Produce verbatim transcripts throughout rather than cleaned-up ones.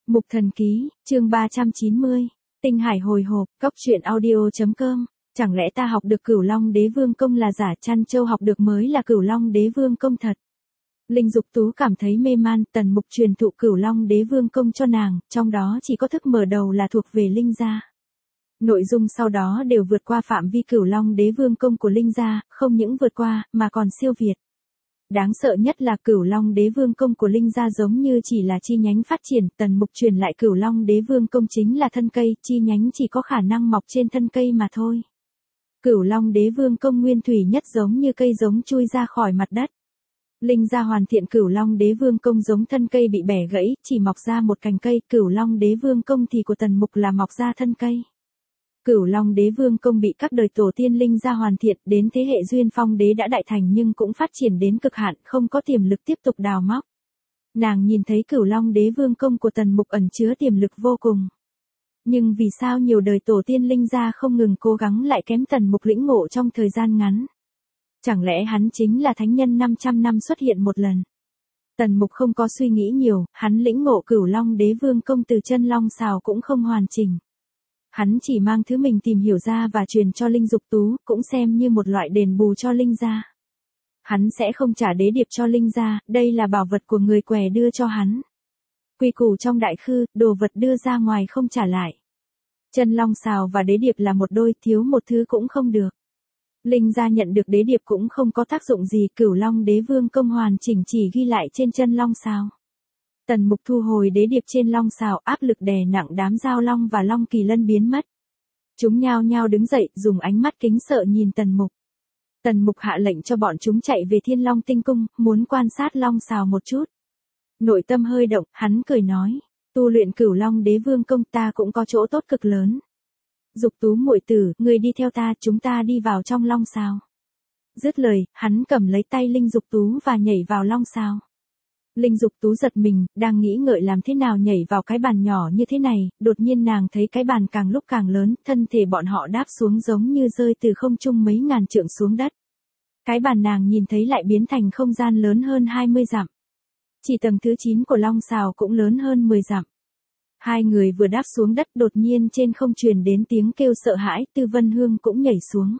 Mục Thần Ký, chương ba trăm chín mươi, Tinh Hải hồi hộp, cóc truyện audio chấm com, chẳng lẽ ta học được Cửu Long Đế Vương công là giả, Trăn Châu học được mới là Cửu Long Đế Vương công thật. Linh Dục Tú cảm thấy mê man, Tần Mục truyền thụ Cửu Long Đế Vương công cho nàng, trong đó chỉ có thức mở đầu là thuộc về Linh gia. Nội dung sau đó đều vượt qua phạm vi Cửu Long Đế Vương công của Linh gia, không những vượt qua, mà còn siêu việt. Đáng sợ nhất là Cửu Long Đế Vương công của Linh gia giống như chỉ là chi nhánh phát triển, Tần Mục truyền lại Cửu Long Đế Vương công chính là thân cây, chi nhánh chỉ có khả năng mọc trên thân cây mà thôi. Cửu Long Đế Vương công nguyên thủy nhất giống như cây giống chui ra khỏi mặt đất. Linh gia hoàn thiện Cửu Long Đế Vương công giống thân cây bị bẻ gãy, chỉ mọc ra một cành cây, Cửu Long Đế Vương công thì của Tần Mục là mọc ra thân cây. Cửu Long Đế Vương công bị các đời tổ tiên Linh gia hoàn thiện, đến thế hệ Duyên Phong Đế đã đại thành nhưng cũng phát triển đến cực hạn, không có tiềm lực tiếp tục đào móc. Nàng nhìn thấy Cửu Long Đế Vương công của Tần Mục ẩn chứa tiềm lực vô cùng. Nhưng vì sao nhiều đời tổ tiên Linh gia không ngừng cố gắng lại kém Tần Mục lĩnh ngộ trong thời gian ngắn? Chẳng lẽ hắn chính là thánh nhân năm trăm năm xuất hiện một lần? Tần Mục không có suy nghĩ nhiều, hắn lĩnh ngộ Cửu Long Đế Vương công từ chân long xào cũng không hoàn chỉnh. Hắn chỉ mang thứ mình tìm hiểu ra và truyền cho Linh Dục Tú, cũng xem như một loại đền bù cho Linh gia. Hắn sẽ không trả đế điệp cho Linh gia, đây là bảo vật của người què đưa cho hắn. Quy củ trong đại khư, đồ vật đưa ra ngoài không trả lại. Chân long xào và đế điệp là một đôi, thiếu một thứ cũng không được. Linh gia nhận được đế điệp cũng không có tác dụng gì, Cửu Long Đế Vương công hoàn chỉnh chỉ ghi lại trên chân long xào. Tần Mục thu hồi đế điệp trên long xào, áp lực đè nặng đám giao long và long kỳ lân biến mất. Chúng nhao nhao đứng dậy, dùng ánh mắt kính sợ nhìn Tần Mục. Tần Mục hạ lệnh cho bọn chúng chạy về Thiên Long Tinh Cung, muốn quan sát long xào một chút. Nội tâm hơi động, hắn cười nói, tu luyện Cửu Long Đế Vương công ta cũng có chỗ tốt cực lớn. Dục Tú muội tử, người đi theo ta, chúng ta đi vào trong long xào. Dứt lời, hắn cầm lấy tay Linh Dục Tú và nhảy vào long xào. Linh Dục Tú giật mình, đang nghĩ ngợi làm thế nào nhảy vào cái bàn nhỏ như thế này, đột nhiên nàng thấy cái bàn càng lúc càng lớn, thân thể bọn họ đáp xuống giống như rơi từ không trung mấy ngàn trượng xuống đất. Cái bàn nàng nhìn thấy lại biến thành không gian lớn hơn hai mươi dặm. Chỉ tầng thứ chín của long xào cũng lớn hơn mười dặm. Hai người vừa đáp xuống đất đột nhiên trên không truyền đến tiếng kêu sợ hãi, Tư Vân Hương cũng nhảy xuống.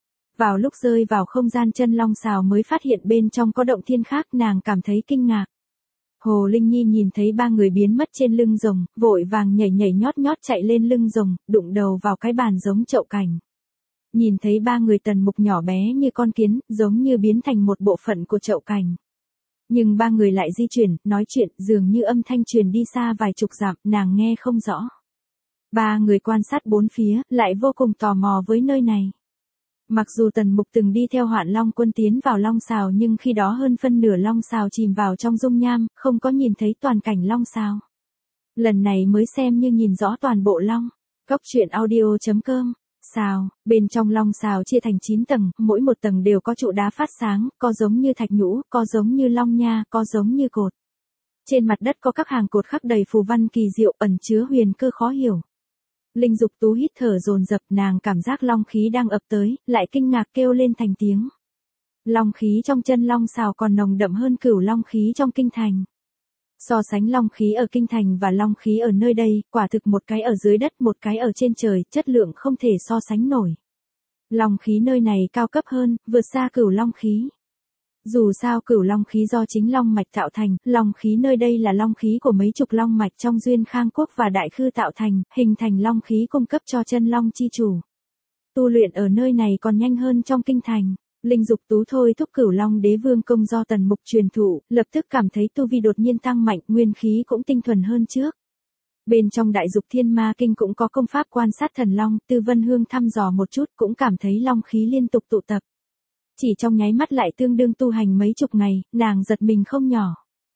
Vào lúc rơi vào không gian chân long xào mới phát hiện bên trong có động thiên khác, nàng cảm thấy kinh ngạc. Hồ Linh Nhi nhìn thấy ba người biến mất trên lưng rồng, vội vàng nhảy nhảy nhót nhót chạy lên lưng rồng, đụng đầu vào cái bàn giống chậu cảnh. Nhìn thấy ba người Tần Mục nhỏ bé như con kiến, giống như biến thành một bộ phận của chậu cảnh. Nhưng ba người lại di chuyển, nói chuyện, dường như âm thanh truyền đi xa vài chục dặm, nàng nghe không rõ. Ba người quan sát bốn phía, lại vô cùng tò mò với nơi này. Mặc dù Tần Mục từng đi theo Hoạn Long quân tiến vào long xào nhưng khi đó hơn phân nửa long xào chìm vào trong dung nham, không có nhìn thấy toàn cảnh long xào. Lần này mới xem như nhìn rõ toàn bộ long. Cóc truyện audio chấm com. Xào, bên trong long xào chia thành chín tầng, mỗi một tầng đều có trụ đá phát sáng, có giống như thạch nhũ, có giống như long nha, có giống như cột. Trên mặt đất có các hàng cột khắc đầy phù văn kỳ diệu, ẩn chứa huyền cơ khó hiểu. Linh Dục Tú hít thở dồn dập, nàng cảm giác long khí đang ập tới, lại kinh ngạc kêu lên thành tiếng. Long khí trong chân long xào còn nồng đậm hơn Cửu Long khí trong kinh thành. So sánh long khí ở kinh thành và long khí ở nơi đây, quả thực một cái ở dưới đất, một cái ở trên trời, chất lượng không thể so sánh nổi. Long khí nơi này cao cấp hơn, vượt xa Cửu Long khí. Dù sao Cửu Long khí do chính long mạch tạo thành, long khí nơi đây là long khí của mấy chục long mạch trong Duyên Khang Quốc và Đại Khư tạo thành, hình thành long khí cung cấp cho chân long chi chủ. Tu luyện ở nơi này còn nhanh hơn trong kinh thành. Linh Dục Tú thôi thúc Cửu Long Đế Vương công do Tần Mục truyền thụ, lập tức cảm thấy tu vi đột nhiên tăng mạnh, nguyên khí cũng tinh thuần hơn trước. Bên trong Đại Dục Thiên Ma Kinh cũng có công pháp quan sát thần long, Tư Vân Hương thăm dò một chút cũng cảm thấy long khí liên tục tụ tập. Chỉ trong nháy mắt lại tương đương tu hành mấy chục ngày, nàng giật mình không nhỏ.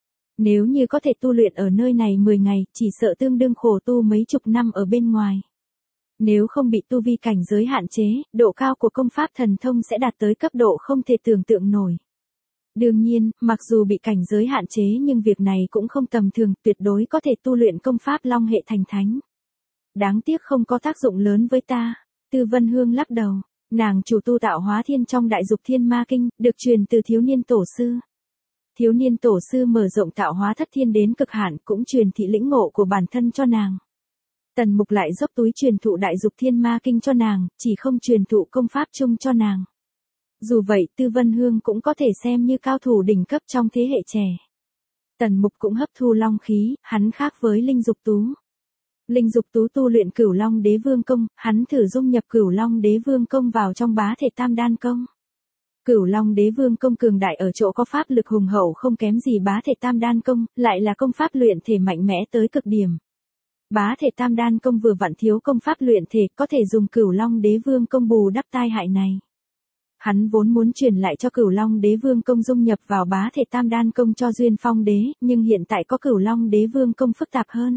Nếu như có thể tu luyện ở nơi này mười ngày, chỉ sợ tương đương khổ tu mấy chục năm ở bên ngoài. Nếu không bị tu vi cảnh giới hạn chế, độ cao của công pháp thần thông sẽ đạt tới cấp độ không thể tưởng tượng nổi. Đương nhiên, mặc dù bị cảnh giới hạn chế nhưng việc này cũng không tầm thường, tuyệt đối có thể tu luyện công pháp long hệ thành thánh. Đáng tiếc không có tác dụng lớn với ta. Tư Vân Hương lắc đầu. Nàng chủ tu tạo hóa thiên trong Đại Dục Thiên Ma Kinh, được truyền từ thiếu niên tổ sư. Thiếu niên tổ sư mở rộng tạo hóa thất thiên đến cực hạn, cũng truyền thị lĩnh ngộ của bản thân cho nàng. Tần Mục lại dốc túi truyền thụ Đại Dục Thiên Ma Kinh cho nàng, chỉ không truyền thụ công pháp chung cho nàng. Dù vậy, Tư Vân Hương cũng có thể xem như cao thủ đỉnh cấp trong thế hệ trẻ. Tần Mục cũng hấp thu long khí, hắn khác với Linh Dục Tú. Linh Dục Tú tu luyện Cửu Long Đế Vương Công, hắn thử dung nhập Cửu Long Đế Vương Công vào trong Bá Thể Tam Đan Công. Cửu Long Đế Vương Công cường đại ở chỗ có pháp lực hùng hậu không kém gì Bá Thể Tam Đan Công, lại là công pháp luyện thể mạnh mẽ tới cực điểm. Bá Thể Tam Đan Công vừa vặn thiếu công pháp luyện thể, có thể dùng Cửu Long Đế Vương Công bù đắp tai hại này. Hắn vốn muốn truyền lại cho Cửu Long Đế Vương Công dung nhập vào Bá Thể Tam Đan Công cho Duyên Phong Đế, nhưng hiện tại có Cửu Long Đế Vương Công phức tạp hơn.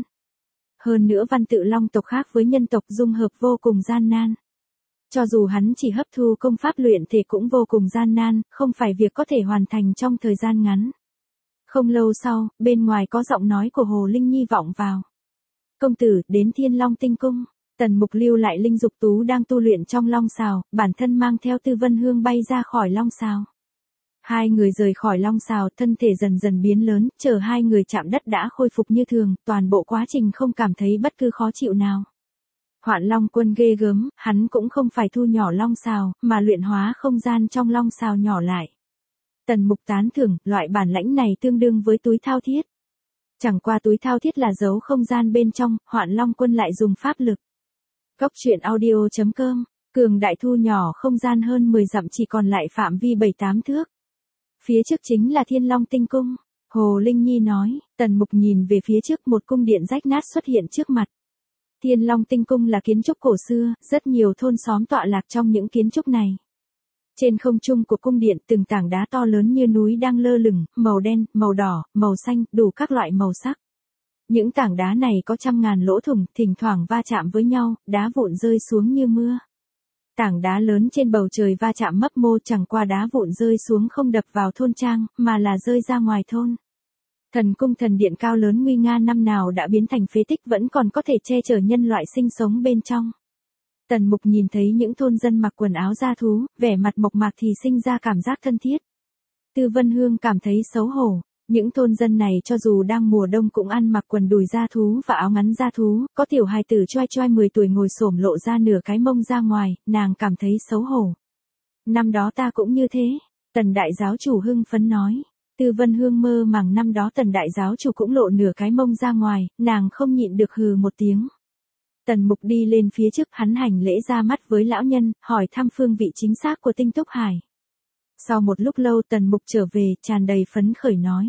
Hơn nữa văn tự long tộc khác với nhân tộc dung hợp vô cùng gian nan. Cho dù hắn chỉ hấp thu công pháp luyện thể cũng vô cùng gian nan, không phải việc có thể hoàn thành trong thời gian ngắn. Không lâu sau, bên ngoài có giọng nói của Hồ Linh Nhi vọng vào. Công tử, đến Thiên Long Tinh Cung. Tần Mục lưu lại Linh Dục Tú đang tu luyện trong long xào, bản thân mang theo Tư Vân Hương bay ra khỏi long xào. Hai người rời khỏi long xào, thân thể dần dần biến lớn, chờ hai người chạm đất đã khôi phục như thường, toàn bộ quá trình không cảm thấy bất cứ khó chịu nào. Hoạn Long Quân ghê gớm, hắn cũng không phải thu nhỏ long xào, mà luyện hóa không gian trong long xào nhỏ lại. Tần Mục tán thưởng, loại bản lãnh này tương đương với túi thao thiết. Chẳng qua túi thao thiết là giấu không gian bên trong, Hoạn Long Quân lại dùng pháp lực. Góc truyện audio chấm com, cường đại thu nhỏ không gian hơn mười dặm chỉ còn lại phạm vi bảy tám thước. Phía trước chính là Thiên Long Tinh Cung. Hồ Linh Nhi nói, Tần Mục nhìn về phía trước, một cung điện rách nát xuất hiện trước mặt. Thiên Long Tinh Cung là kiến trúc cổ xưa, rất nhiều thôn xóm tọa lạc trong những kiến trúc này. Trên không trung của cung điện, từng tảng đá to lớn như núi đang lơ lửng, màu đen, màu đỏ, màu xanh, đủ các loại màu sắc. Những tảng đá này có trăm ngàn lỗ thủng, thỉnh thoảng va chạm với nhau, đá vụn rơi xuống như mưa. Tảng đá lớn trên bầu trời va chạm mấp mô, chẳng qua đá vụn rơi xuống không đập vào thôn trang, mà là rơi ra ngoài thôn. Thần cung thần điện cao lớn nguy nga năm nào đã biến thành phế tích, vẫn còn có thể che chở nhân loại sinh sống bên trong. Tần Mục nhìn thấy những thôn dân mặc quần áo da thú, vẻ mặt mộc mạc thì sinh ra cảm giác thân thiết. Tư Vân Hương cảm thấy xấu hổ. Những thôn dân này cho dù đang mùa đông cũng ăn mặc quần đùi da thú và áo ngắn da thú, có tiểu hài tử choai choai mười tuổi ngồi xổm lộ ra nửa cái mông ra ngoài, nàng cảm thấy xấu hổ. Năm đó ta cũng như thế, Tần đại giáo chủ hưng phấn nói. Tư Vân Hương mơ màng năm đó Tần đại giáo chủ cũng lộ nửa cái mông ra ngoài, nàng không nhịn được hừ một tiếng. Tần Mục đi lên phía trước, hắn hành lễ ra mắt với lão nhân, hỏi thăm phương vị chính xác của Tinh Túc Hải. Sau một lúc lâu Tần Mục trở về, tràn đầy phấn khởi nói.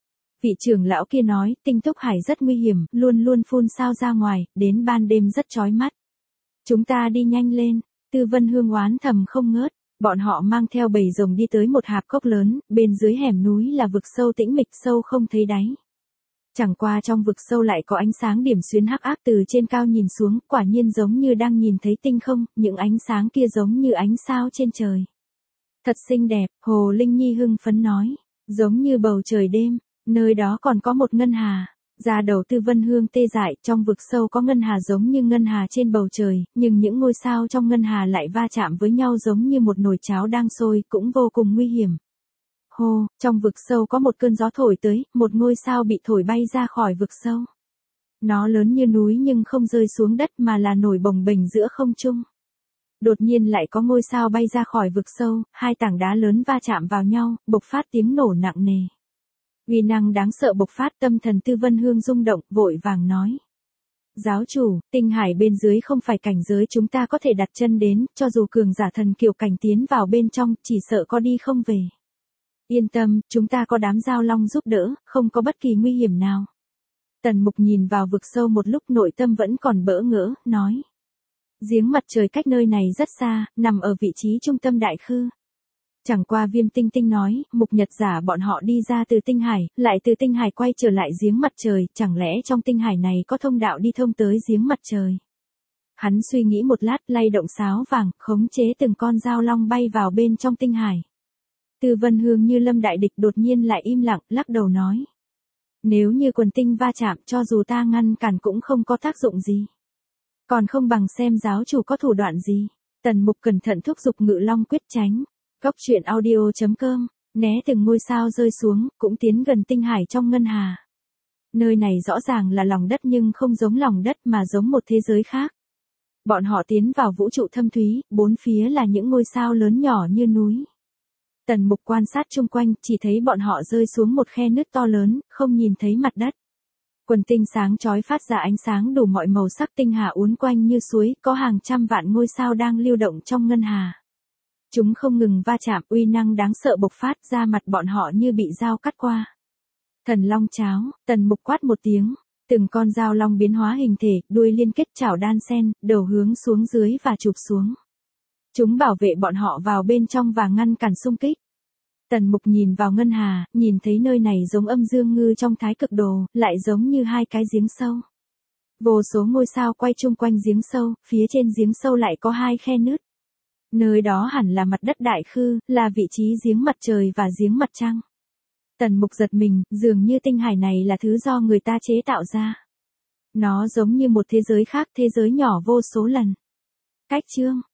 Vị trưởng lão kia nói, Tinh Túc Hải rất nguy hiểm, luôn luôn phun sao ra ngoài, đến ban đêm rất chói mắt. Chúng ta đi nhanh lên. Tư Vân Hương oán thầm không ngớt. Bọn họ mang theo bầy rồng đi tới một hạp cốc lớn, bên dưới hẻm núi là vực sâu tĩnh mịch, sâu không thấy đáy. Chẳng qua trong vực sâu lại có ánh sáng điểm xuyến hắc ác từ trên cao nhìn xuống, quả nhiên giống như đang nhìn thấy tinh không, những ánh sáng kia giống như ánh sao trên trời. Thật xinh đẹp, Hồ Linh Nhi hưng phấn nói, giống như bầu trời đêm, nơi đó còn có một ngân hà. Da đầu Tư Vân Hương tê dại, trong vực sâu có ngân hà giống như ngân hà trên bầu trời, nhưng những ngôi sao trong ngân hà lại va chạm với nhau giống như một nồi cháo đang sôi, cũng vô cùng nguy hiểm. Hô, trong vực sâu có một cơn gió thổi tới, một ngôi sao bị thổi bay ra khỏi vực sâu. Nó lớn như núi nhưng không rơi xuống đất mà là nổi bồng bềnh giữa không trung. Đột nhiên lại có ngôi sao bay ra khỏi vực sâu, hai tảng đá lớn va chạm vào nhau, bộc phát tiếng nổ nặng nề. Uy năng đáng sợ bộc phát, tâm thần Tư Vân Hương rung động, vội vàng nói. Giáo chủ, tinh hải bên dưới không phải cảnh giới chúng ta có thể đặt chân đến, cho dù cường giả thần kiều cảnh tiến vào bên trong, chỉ sợ có đi không về. Yên tâm, chúng ta có đám giao long giúp đỡ, không có bất kỳ nguy hiểm nào. Tần Mục nhìn vào vực sâu một lúc, nội tâm vẫn còn bỡ ngỡ, nói. Giếng mặt trời cách nơi này rất xa, nằm ở vị trí trung tâm đại khư. Chẳng qua Viêm Tinh Tinh nói, Mục Nhật giả bọn họ đi ra từ tinh hải, lại từ tinh hải quay trở lại giếng mặt trời, chẳng lẽ trong tinh hải này có thông đạo đi thông tới giếng mặt trời. Hắn suy nghĩ một lát, lay động sáo vàng, khống chế từng con dao long bay vào bên trong tinh hải. Tư Vân Hương như lâm đại địch, đột nhiên lại im lặng, lắc đầu nói. Nếu như quần tinh va chạm, cho dù ta ngăn cản cũng không có tác dụng gì. Còn không bằng xem giáo chủ có thủ đoạn gì. Tần Mục cẩn thận thúc giục Ngự Long quyết tránh. Góc truyện audio chấm com né từng ngôi sao rơi xuống, cũng tiến gần tinh hải trong ngân hà. Nơi này rõ ràng là lòng đất nhưng không giống lòng đất mà giống một thế giới khác. Bọn họ tiến vào vũ trụ thâm thúy, bốn phía là những ngôi sao lớn nhỏ như núi. Tần Mục quan sát chung quanh, chỉ thấy bọn họ rơi xuống một khe nứt to lớn, không nhìn thấy mặt đất. Quần tinh sáng chói phát ra ánh sáng đủ mọi màu sắc, tinh hà uốn quanh như suối, có hàng trăm vạn ngôi sao đang lưu động trong ngân hà. Chúng không ngừng va chạm, uy năng đáng sợ bộc phát ra, mặt bọn họ như bị dao cắt qua. Thần long cháo, Tần Mục quát một tiếng, từng con dao long biến hóa hình thể, đuôi liên kết chảo đan sen, đầu hướng xuống dưới và chụp xuống. Chúng bảo vệ bọn họ vào bên trong và ngăn cản xung kích. Tần Mục nhìn vào ngân hà, nhìn thấy nơi này giống âm dương ngư trong thái cực đồ, lại giống như hai cái giếng sâu. Vô số ngôi sao quay chung quanh giếng sâu, phía trên giếng sâu lại có hai khe nứt. Nơi đó hẳn là mặt đất đại khư, là vị trí giếng mặt trời và giếng mặt trăng. Tần Mục giật mình, dường như tinh hải này là thứ do người ta chế tạo ra. Nó giống như một thế giới khác, thế giới nhỏ vô số lần. Cách chương